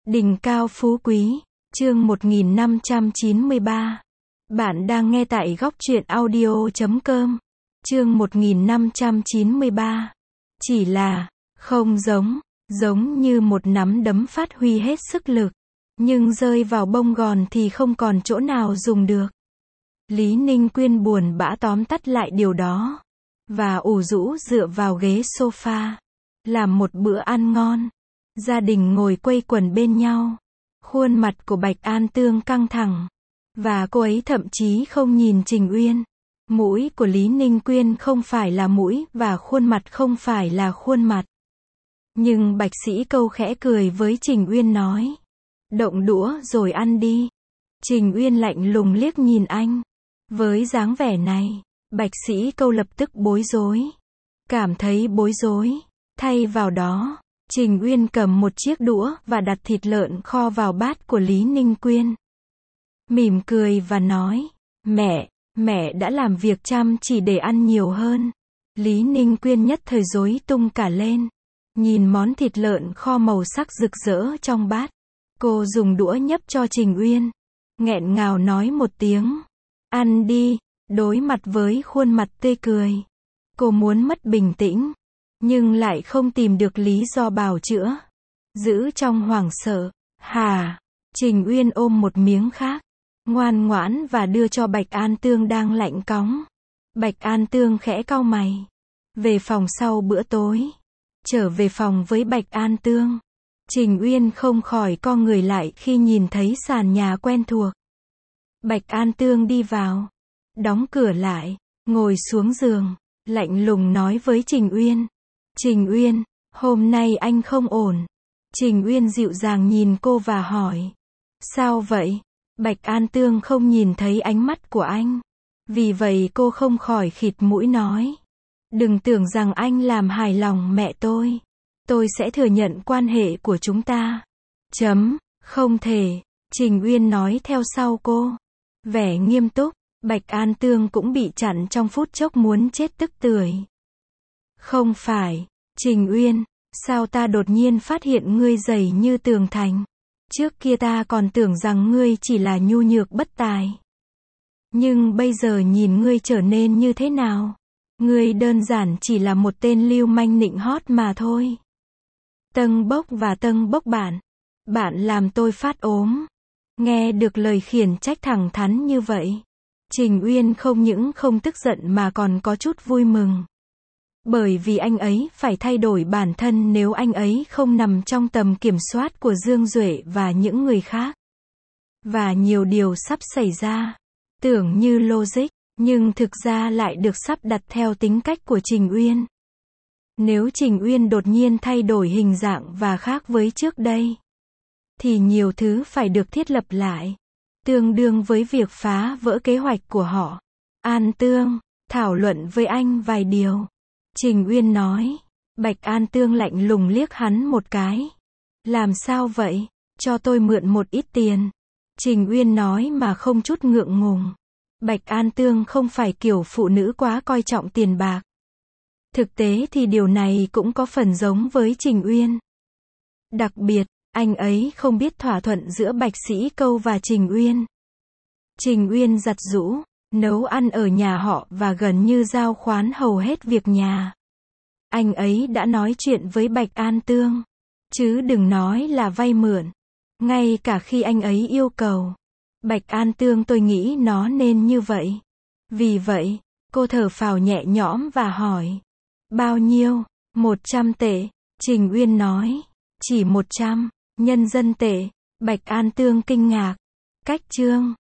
Đỉnh cao phú quý, chương 1593. Bạn đang nghe tại góc truyện audio.com. Chương 1593. Chỉ là, không giống như một nắm đấm phát huy hết sức lực, nhưng rơi vào bông gòn thì không còn chỗ nào dùng được. Lý Ninh Quyên buồn bã tóm tắt lại điều đó, và ủ rũ dựa vào ghế sofa, làm một bữa ăn ngon. Gia đình ngồi quây quần bên nhau. Khuôn mặt của Bạch An Tương căng thẳng, và cô ấy thậm chí không nhìn Trình Uyên. Mũi của Lý Ninh Quyên không phải là mũi, và khuôn mặt không phải là khuôn mặt. Nhưng Bạch Sĩ Câu khẽ cười với Trình Uyên nói: "Động đũa rồi ăn đi." Trình Uyên lạnh lùng liếc nhìn anh. Với dáng vẻ này, Bạch Sĩ Câu lập tức bối rối. Cảm thấy bối rối. Thay vào đó, Trình Uyên cầm một chiếc đũa và đặt thịt lợn kho vào bát của Lý Ninh Quyên. Mỉm cười và nói: Mẹ đã làm việc chăm chỉ để ăn nhiều hơn." Lý Ninh Quyên nhất thời rối tung cả lên. Nhìn món thịt lợn kho màu sắc rực rỡ trong bát. Cô dùng đũa nhấp cho Trình Uyên. Nghẹn ngào nói một tiếng: "Ăn đi." Đối mặt với khuôn mặt tươi cười, cô muốn mất bình tĩnh, nhưng lại không tìm được lý do bào chữa. Giữ trong hoảng sợ. "Hả?" Trình Uyên ôm một miếng khác, ngoan ngoãn và đưa cho Bạch An Tương đang lạnh cóng. Bạch An Tương khẽ cau mày. Về phòng sau bữa tối. Trở về phòng với Bạch An Tương, Trình Uyên không khỏi co người lại khi nhìn thấy sàn nhà quen thuộc. Bạch An Tương đi vào, đóng cửa lại, ngồi xuống giường, lạnh lùng nói với Trình Uyên: "Trình Uyên, hôm nay anh không ổn." Trình Uyên dịu dàng nhìn cô và hỏi: "Sao vậy?" Bạch An Tương không nhìn thấy ánh mắt của anh, vì vậy cô không khỏi khịt mũi nói: "Đừng tưởng rằng anh làm hài lòng mẹ tôi. Tôi sẽ thừa nhận quan hệ của chúng ta." Không thể." Trình Uyên nói theo sau cô. Vẻ nghiêm túc. Bạch An Tương cũng bị chặn trong phút chốc muốn chết tức tưởi. "Không phải, Trình Uyên, sao ta đột nhiên phát hiện ngươi dày như tường thành? Trước kia ta còn tưởng rằng ngươi chỉ là nhu nhược bất tài. Nhưng bây giờ nhìn ngươi trở nên như thế nào? Ngươi đơn giản chỉ là một tên lưu manh nịnh hót mà thôi. Tâng bốc bạn. Bạn làm tôi phát ốm." Nghe được lời khiển trách thẳng thắn như vậy, Trình Uyên không những không tức giận mà còn có chút vui mừng. Bởi vì anh ấy phải thay đổi bản thân nếu anh ấy không nằm trong tầm kiểm soát của Dương Duệ và những người khác. Và nhiều điều sắp xảy ra, tưởng như logic, nhưng thực ra lại được sắp đặt theo tính cách của Trình Uyên. Nếu Trình Uyên đột nhiên thay đổi hình dạng và khác với trước đây, thì nhiều thứ phải được thiết lập lại, tương đương với việc phá vỡ kế hoạch của họ. "An Tương, thảo luận với anh vài điều." Trình Uyên nói. Bạch An Tương lạnh lùng liếc hắn một cái. "Làm sao vậy? Cho tôi mượn một ít tiền." Trình Uyên nói mà không chút ngượng ngùng. Bạch An Tương không phải kiểu phụ nữ quá coi trọng tiền bạc. Thực tế thì điều này cũng có phần giống với Trình Uyên. Đặc biệt, anh ấy không biết thỏa thuận giữa Bạch Sĩ Câu và Trình Uyên. Trình Uyên giặt giũ, nấu ăn ở nhà họ và gần như giao khoán hầu hết việc nhà. Anh ấy đã nói chuyện với Bạch An Tương, chứ đừng nói là vay mượn. Ngay cả khi anh ấy yêu cầu. Bạch An Tương tôi nghĩ nó nên như vậy. Vì vậy, cô thở phào nhẹ nhõm và hỏi: "Bao nhiêu?" 100 tệ. Trình Uyên nói. "Chỉ 100 nhân dân tệ." Bạch An Tương kinh ngạc. Cách chương